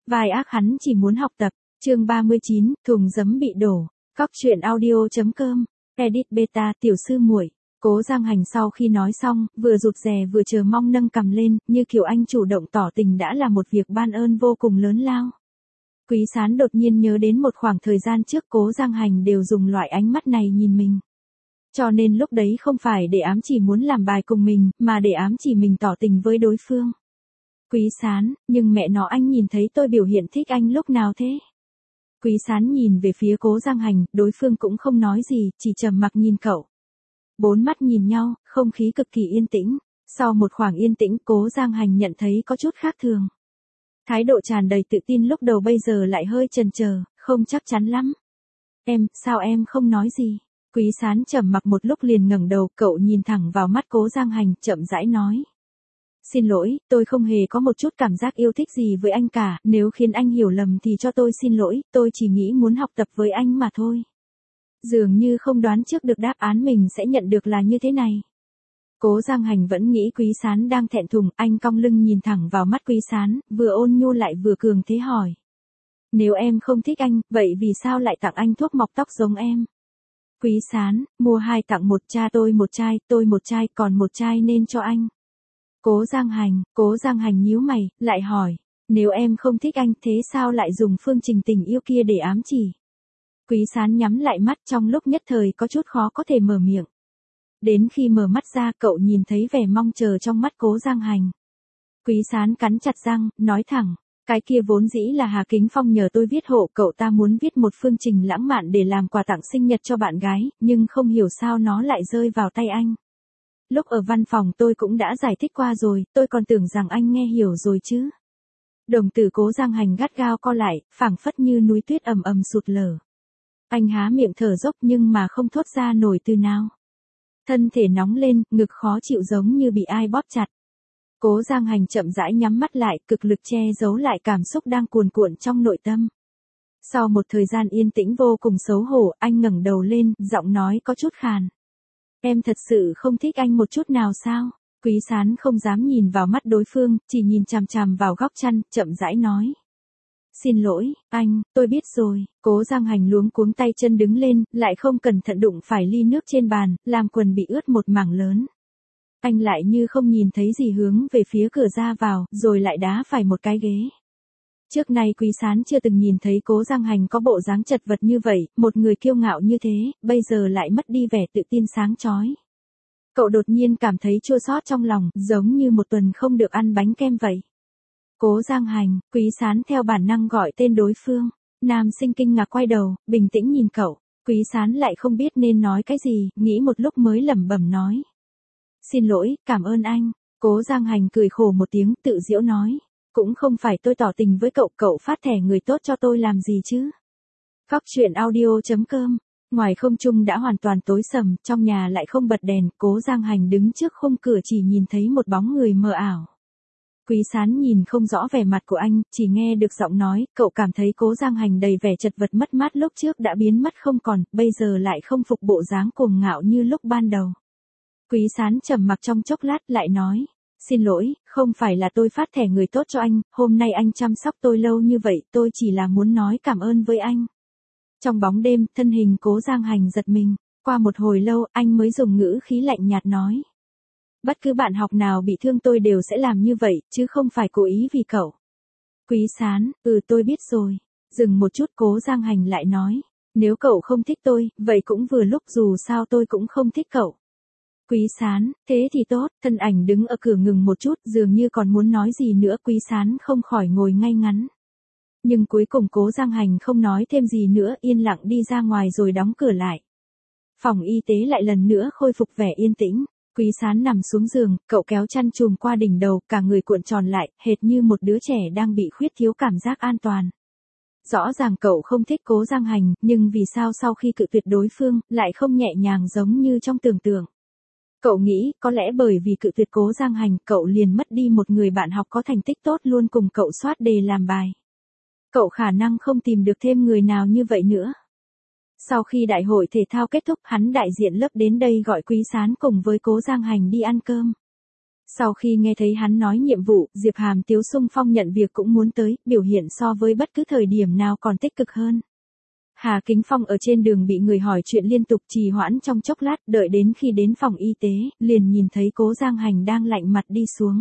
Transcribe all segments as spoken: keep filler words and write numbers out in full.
Vai ác hắn chỉ muốn học tập. Chương ba mươi chín, thùng giấm bị đổ. Cóc truyện audio.com. Edit beta tiểu sư muội. Cố Giang Hành sau khi nói xong, vừa rụt rè vừa chờ mong nâng cằm lên, như kiểu anh chủ động tỏ tình đã là một việc ban ơn vô cùng lớn lao. Quý Sán đột nhiên nhớ đến một khoảng thời gian trước Cố Giang Hành đều dùng loại ánh mắt này nhìn mình. Cho nên lúc đấy không phải để ám chỉ muốn làm bài cùng mình, mà để ám chỉ mình tỏ tình với đối phương. Quý Sán, nhưng mẹ nó anh nhìn thấy tôi biểu hiện thích anh lúc nào thế? Quý Sán nhìn về phía Cố Giang Hành, đối phương cũng không nói gì, chỉ trầm mặc nhìn cậu. Bốn mắt nhìn nhau, không khí cực kỳ yên tĩnh. Sau một khoảng yên tĩnh, Cố Giang Hành nhận thấy có chút khác thường. Thái độ tràn đầy tự tin lúc đầu bây giờ lại hơi chần chờ, không chắc chắn lắm. Em, sao em không nói gì? Quý Sán trầm mặc một lúc liền ngẩng đầu, cậu nhìn thẳng vào mắt Cố Giang Hành, chậm rãi nói. Xin lỗi, tôi không hề có một chút cảm giác yêu thích gì với anh cả, nếu khiến anh hiểu lầm thì cho tôi xin lỗi, tôi chỉ nghĩ muốn học tập với anh mà thôi. Dường như không đoán trước được đáp án mình sẽ nhận được là như thế này. Cố Giang Hành vẫn nghĩ Quý Sán đang thẹn thùng, anh cong lưng nhìn thẳng vào mắt Quý Sán, vừa ôn nhu lại vừa cường thế hỏi. Nếu em không thích anh, vậy vì sao lại tặng anh thuốc mọc tóc giống em? Quý Sán, mua hai tặng một, cha tôi một chai, tôi một chai, còn một chai nên cho anh. Cố Giang Hành, Cố Giang Hành nhíu mày, lại hỏi, nếu em không thích anh thế sao lại dùng phương trình tình yêu kia để ám chỉ? Quý Sán nhắm lại mắt, trong lúc nhất thời có chút khó có thể mở miệng. Đến khi mở mắt ra cậu nhìn thấy vẻ mong chờ trong mắt Cố Giang Hành. Quý Sán cắn chặt răng, nói thẳng, cái kia vốn dĩ là Hà Kính Phong nhờ tôi viết hộ, cậu ta muốn viết một phương trình lãng mạn để làm quà tặng sinh nhật cho bạn gái, nhưng không hiểu sao nó lại rơi vào tay anh. Lúc ở văn phòng tôi cũng đã giải thích qua rồi, tôi còn tưởng rằng anh nghe hiểu rồi chứ. Đồng tử Cố Giang Hành gắt gao co lại, phảng phất như núi tuyết ầm ầm sụt lở. Anh há miệng thở dốc nhưng mà không thốt ra nổi từ nào. Thân thể nóng lên, ngực khó chịu giống như bị ai bóp chặt. Cố Giang Hành chậm rãi nhắm mắt lại, cực lực che giấu lại cảm xúc đang cuồn cuộn trong nội tâm. Sau một thời gian yên tĩnh vô cùng xấu hổ, anh ngẩng đầu lên, giọng nói có chút khàn. Em thật sự không thích anh một chút nào sao? Quý Sán không dám nhìn vào mắt đối phương, chỉ nhìn chằm chằm vào góc chăn, chậm rãi nói. Xin lỗi, anh, tôi biết rồi. Cố Giang Hành luống cuống tay chân đứng lên, lại không cẩn thận đụng phải ly nước trên bàn, làm quần bị ướt một mảng lớn. Anh lại như không nhìn thấy gì hướng về phía cửa ra vào, rồi lại đá phải một cái ghế. Trước nay Quý Sán chưa từng nhìn thấy Cố Giang Hành có bộ dáng chật vật như vậy, một người kiêu ngạo như thế, bây giờ lại mất đi vẻ tự tin sáng chói. Cậu đột nhiên cảm thấy chua xót trong lòng, giống như một tuần không được ăn bánh kem vậy. Cố Giang Hành, Quý Sán theo bản năng gọi tên đối phương. Nam sinh kinh ngạc quay đầu, bình tĩnh nhìn cậu. Quý Sán lại không biết nên nói cái gì, nghĩ một lúc mới lẩm bẩm nói. Xin lỗi, cảm ơn anh. Cố Giang Hành cười khổ một tiếng, tự giễu nói. Cũng không phải tôi tỏ tình với cậu, cậu phát thẻ người tốt cho tôi làm gì chứ? Cóc truyện audio.com. Ngoài không trung đã hoàn toàn tối sầm, trong nhà lại không bật đèn, Cố Giang Hành đứng trước khung cửa chỉ nhìn thấy một bóng người mờ ảo. Quý Sán nhìn không rõ vẻ mặt của anh, chỉ nghe được giọng nói, cậu cảm thấy Cố Giang Hành đầy vẻ chật vật mất mát lúc trước đã biến mất không còn, bây giờ lại không phục bộ dáng cuồng ngạo như lúc ban đầu. Quý Sán trầm mặc trong chốc lát lại nói, xin lỗi, không phải là tôi phát thẻ người tốt cho anh, hôm nay anh chăm sóc tôi lâu như vậy, tôi chỉ là muốn nói cảm ơn với anh. Trong bóng đêm, thân hình Cố Giang Hành giật mình, qua một hồi lâu, anh mới dùng ngữ khí lạnh nhạt nói. Bất cứ bạn học nào bị thương tôi đều sẽ làm như vậy, chứ không phải cố ý vì cậu. Quý Sán, ừ tôi biết rồi. Dừng một chút Cố Giang Hành lại nói. Nếu cậu không thích tôi, vậy cũng vừa lúc dù sao tôi cũng không thích cậu. Quý Sán, thế thì tốt, thân ảnh đứng ở cửa ngừng một chút, dường như còn muốn nói gì nữa, Quý Sán không khỏi ngồi ngay ngắn. Nhưng cuối cùng Cố Giang Hành không nói thêm gì nữa, yên lặng đi ra ngoài rồi đóng cửa lại. Phòng y tế lại lần nữa khôi phục vẻ yên tĩnh. Quý Sán nằm xuống giường, cậu kéo chăn chùm qua đỉnh đầu, cả người cuộn tròn lại, hệt như một đứa trẻ đang bị khuyết thiếu cảm giác an toàn. Rõ ràng cậu không thích Cố Giang Hành, nhưng vì sao sau khi cự tuyệt đối phương, lại không nhẹ nhàng giống như trong tưởng tượng. Cậu nghĩ, có lẽ bởi vì cự tuyệt Cố Giang Hành, cậu liền mất đi một người bạn học có thành tích tốt luôn cùng cậu soát đề làm bài. Cậu khả năng không tìm được thêm người nào như vậy nữa. Sau khi đại hội thể thao kết thúc, hắn đại diện lớp đến đây gọi Quý Sán cùng với Cố Giang Hành đi ăn cơm. Sau khi nghe thấy hắn nói nhiệm vụ, Diệp Hàm Tiếu xung phong nhận việc cũng muốn tới, biểu hiện so với bất cứ thời điểm nào còn tích cực hơn. Hà Kính Phong ở trên đường bị người hỏi chuyện liên tục trì hoãn trong chốc lát, đợi đến khi đến phòng y tế, liền nhìn thấy Cố Giang Hành đang lạnh mặt đi xuống.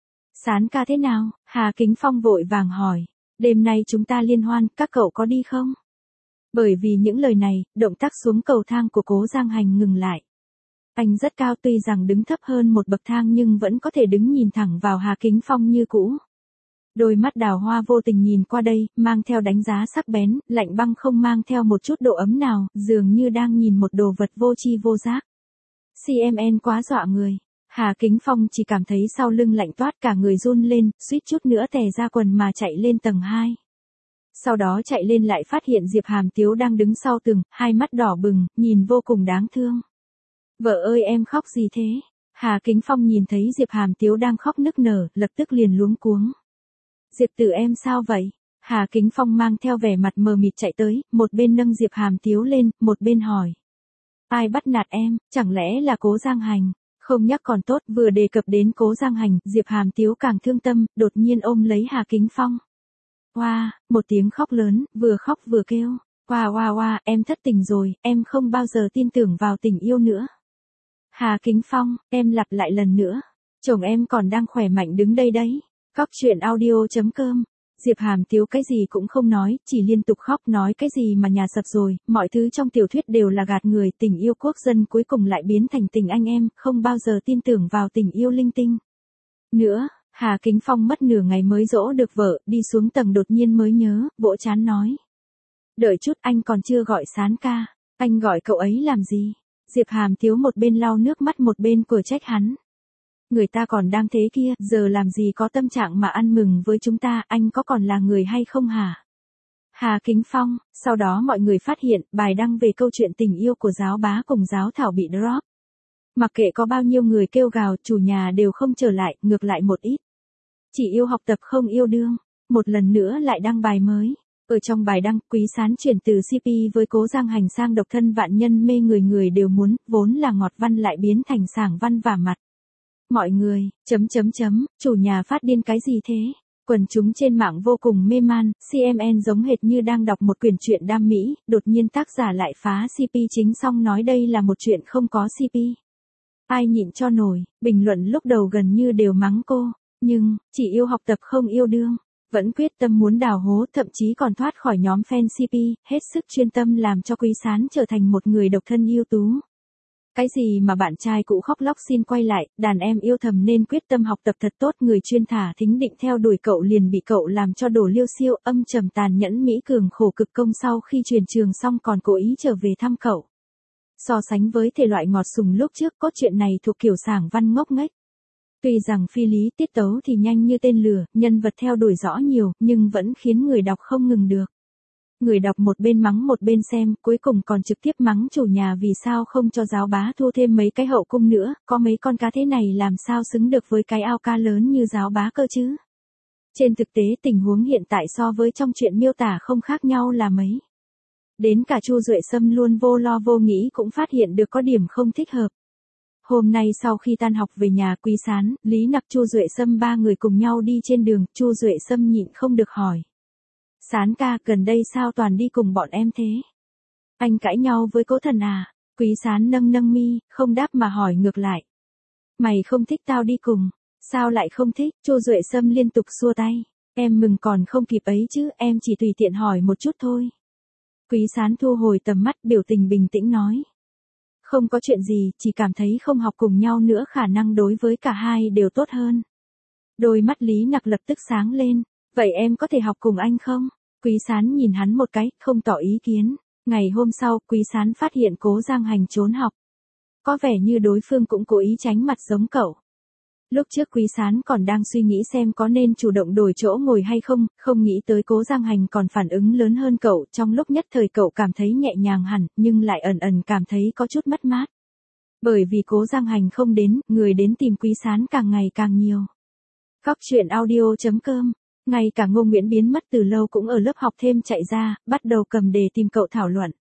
Sán ca thế nào? Hà Kính Phong vội vàng hỏi. Đêm nay chúng ta liên hoan, các cậu có đi không? Bởi vì những lời này, động tác xuống cầu thang của Cố Giang Hành ngừng lại. Anh rất cao, tuy rằng đứng thấp hơn một bậc thang nhưng vẫn có thể đứng nhìn thẳng vào Hà Kính Phong như cũ. Đôi mắt đào hoa vô tình nhìn qua đây, mang theo đánh giá sắc bén, lạnh băng không mang theo một chút độ ấm nào, dường như đang nhìn một đồ vật vô tri vô giác. xê em en quá dọa người. Hà Kính Phong chỉ cảm thấy sau lưng lạnh toát, cả người run lên, suýt chút nữa tè ra quần mà chạy lên tầng hai. Sau đó chạy lên lại phát hiện Diệp Hàm Tiếu đang đứng sau tường, hai mắt đỏ bừng, nhìn vô cùng đáng thương. Vợ ơi em khóc gì thế? Hà Kính Phong nhìn thấy Diệp Hàm Tiếu đang khóc nức nở, lập tức liền luống cuống. Diệp Tử em sao vậy? Hà Kính Phong mang theo vẻ mặt mờ mịt chạy tới, một bên nâng Diệp Hàm Tiếu lên, một bên hỏi. Ai bắt nạt em, chẳng lẽ là Cố Giang Hành? Không nhắc còn tốt, vừa đề cập đến Cố Giang Hành, Diệp Hàm Tiếu càng thương tâm, đột nhiên ôm lấy Hà Kính Phong. Oa, wow, một tiếng khóc lớn, vừa khóc vừa kêu. Oa oa oa, em thất tình rồi, em không bao giờ tin tưởng vào tình yêu nữa. Hà Kính Phong, em lặp lại lần nữa. Chồng em còn đang khỏe mạnh đứng đây đấy. Cóc truyện audio chấm com. Diệp Hàm Tiếu cái gì cũng không nói, chỉ liên tục khóc nói cái gì mà nhà sập rồi, mọi thứ trong tiểu thuyết đều là gạt người, tình yêu quốc dân cuối cùng lại biến thành tình anh em, không bao giờ tin tưởng vào tình yêu linh tinh. Nữa, Hà Kính Phong mất nửa ngày mới dỗ được vợ, đi xuống tầng đột nhiên mới nhớ, vỗ chán nói. Đợi chút, anh còn chưa gọi Sán ca, anh gọi cậu ấy làm gì? Diệp Hàm Tiếu một bên lau nước mắt một bên của trách hắn. Người ta còn đang thế kia, giờ làm gì có tâm trạng mà ăn mừng với chúng ta, anh có còn là người hay không hả? Hà Kính Phong, sau đó mọi người phát hiện, bài đăng về câu chuyện tình yêu của giáo bá cùng giáo thảo bị drop. Mặc kệ có bao nhiêu người kêu gào, chủ nhà đều không trở lại, ngược lại một ít. Chỉ yêu học tập không yêu đương, một lần nữa lại đăng bài mới. Ở trong bài đăng, Quý Sán chuyển từ xê pê với Cố Giang Hành sang độc thân vạn nhân mê người người đều muốn, vốn là ngọt văn lại biến thành sảng văn vả mặt. Mọi người, chấm chấm chấm, chủ nhà phát điên cái gì thế? Quần chúng trên mạng vô cùng mê man, xê em en giống hệt như đang đọc một quyển truyện đam mỹ, đột nhiên tác giả lại phá xê pê chính xong nói đây là một chuyện không có xê pê. Ai nhịn cho nổi, bình luận lúc đầu gần như đều mắng cô, nhưng, chỉ yêu học tập không yêu đương, vẫn quyết tâm muốn đào hố, thậm chí còn thoát khỏi nhóm fan xê pê, hết sức chuyên tâm làm cho Quý Sán trở thành một người độc thân ưu tú. Cái gì mà bạn trai cũ khóc lóc xin quay lại, đàn em yêu thầm nên quyết tâm học tập thật tốt, người chuyên thả thính định theo đuổi cậu liền bị cậu làm cho đổ liêu siêu, âm trầm tàn nhẫn mỹ cường khổ cực công sau khi truyền trường xong còn cố ý trở về thăm cậu. So sánh với thể loại ngọt sùng lúc trước, cốt truyện này thuộc kiểu sảng văn ngốc nghếch. Tuy rằng phi lý tiết tấu thì nhanh như tên lửa, nhân vật theo đuổi rõ nhiều, nhưng vẫn khiến người đọc không ngừng được. Người đọc một bên mắng một bên xem, cuối cùng còn trực tiếp mắng chủ nhà vì sao không cho giáo bá thu thêm mấy cái hậu cung nữa, có mấy con cá thế này làm sao xứng được với cái ao ca lớn như giáo bá cơ chứ. Trên thực tế tình huống hiện tại so với trong chuyện miêu tả không khác nhau là mấy. Đến cả Chu Duệ Sâm luôn vô lo vô nghĩ cũng phát hiện được có điểm không thích hợp. Hôm nay sau khi tan học về nhà, Quý Sán, Lý Nặc, Chu Duệ Sâm ba người cùng nhau đi trên đường, Chu Duệ Sâm nhịn không được hỏi. Sán ca, gần đây sao toàn đi cùng bọn em thế? Anh cãi nhau với Cố Thần à? Quý Sán nâng nâng mi, không đáp mà hỏi ngược lại. Mày không thích tao đi cùng, sao lại không thích? Chu Duệ Sâm liên tục xua tay. Em mừng còn không kịp ấy chứ, em chỉ tùy tiện hỏi một chút thôi. Quý Sán thu hồi tầm mắt, biểu tình bình tĩnh nói. Không có chuyện gì, chỉ cảm thấy không học cùng nhau nữa khả năng đối với cả hai đều tốt hơn. Đôi mắt Lý Nặc lập tức sáng lên. Vậy em có thể học cùng anh không? Quý Sán nhìn hắn một cái, không tỏ ý kiến. Ngày hôm sau, Quý Sán phát hiện Cố Giang Hành trốn học. Có vẻ như đối phương cũng cố ý tránh mặt giống cậu. Lúc trước Quý Sán còn đang suy nghĩ xem có nên chủ động đổi chỗ ngồi hay không, không nghĩ tới Cố Giang Hành còn phản ứng lớn hơn cậu, trong lúc nhất thời cậu cảm thấy nhẹ nhàng hẳn, nhưng lại ẩn ẩn cảm thấy có chút mất mát. Bởi vì Cố Giang Hành không đến, người đến tìm Quý Sán càng ngày càng nhiều. Cóc truyện audio chấm com. Ngay cả Ngô Nguyễn biến mất từ lâu cũng ở lớp học thêm chạy ra, bắt đầu cầm đề tìm cậu thảo luận.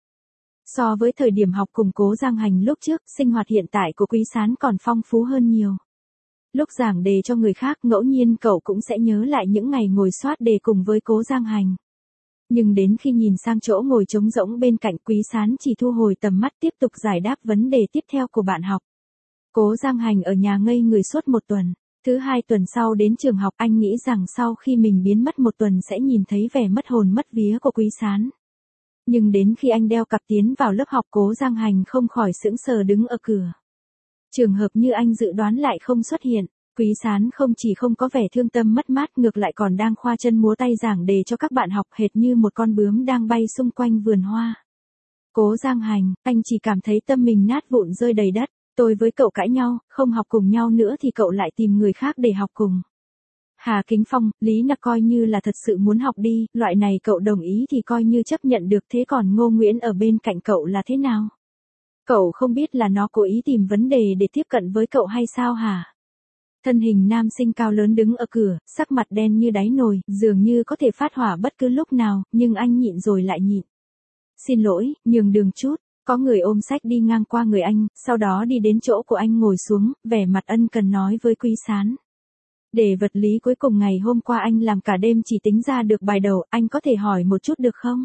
So với thời điểm học cùng Cố Giang Hành lúc trước, sinh hoạt hiện tại của Quý Sán còn phong phú hơn nhiều. Lúc giảng đề cho người khác ngẫu nhiên cậu cũng sẽ nhớ lại những ngày ngồi soát đề cùng với Cố Giang Hành. Nhưng đến khi nhìn sang chỗ ngồi trống rỗng bên cạnh, Quý Sán chỉ thu hồi tầm mắt tiếp tục giải đáp vấn đề tiếp theo của bạn học. Cố Giang Hành ở nhà ngây người suốt một tuần. Thứ hai tuần sau đến trường học, anh nghĩ rằng sau khi mình biến mất một tuần sẽ nhìn thấy vẻ mất hồn mất vía của Quý Sán. Nhưng đến khi anh đeo cặp tiến vào lớp học, Cố Giang Hành không khỏi sững sờ đứng ở cửa. Trường hợp như anh dự đoán lại không xuất hiện. Quý Sán không chỉ không có vẻ thương tâm mất mát, ngược lại còn đang khoa chân múa tay giảng đề cho các bạn học hệt như một con bướm đang bay xung quanh vườn hoa. Cố Giang Hành, anh chỉ cảm thấy tâm mình nát vụn rơi đầy đất. Tôi với cậu cãi nhau, không học cùng nhau nữa thì cậu lại tìm người khác để học cùng. Hà Kính Phong, Lý Nặc coi như là thật sự muốn học đi, loại này cậu đồng ý thì coi như chấp nhận được, thế còn Ngô Nguyễn ở bên cạnh cậu là thế nào? Cậu không biết là nó cố ý tìm vấn đề để tiếp cận với cậu hay sao hả? Thân hình nam sinh cao lớn đứng ở cửa, sắc mặt đen như đáy nồi, dường như có thể phát hỏa bất cứ lúc nào, nhưng anh nhịn rồi lại nhịn. Xin lỗi, nhường đường chút. Có người ôm sách đi ngang qua người anh, sau đó đi đến chỗ của anh ngồi xuống, vẻ mặt ân cần nói với Quý Sán. Để vật lý cuối cùng ngày hôm qua anh làm cả đêm chỉ tính ra được bài đầu, anh có thể hỏi một chút được không?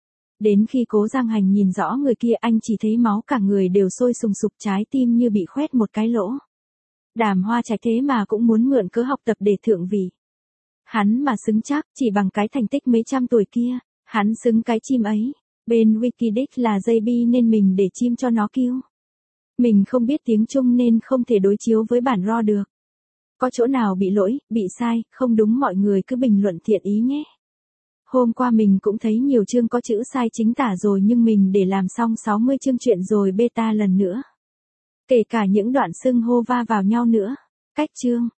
Đến khi Cố Giang Hành nhìn rõ người kia, anh chỉ thấy máu cả người đều sôi sùng sục, trái tim như bị khoét một cái lỗ. Đàm Hoa Trạch thế mà cũng muốn mượn cớ học tập để thượng vị. Hắn mà xứng chắc, chỉ bằng cái thành tích mấy trăm tuổi kia, hắn xứng cái chim ấy. Bên Wikidex là dây bi nên mình để chim cho nó kêu. Mình không biết tiếng Trung nên không thể đối chiếu với bản raw được. Có chỗ nào bị lỗi, bị sai, không đúng mọi người cứ bình luận thiện ý nhé. Hôm qua mình cũng thấy nhiều chương có chữ sai chính tả rồi, nhưng mình để làm xong sáu mươi chương truyện rồi beta lần nữa. Kể cả những đoạn xưng hô va vào nhau nữa. Cách chương.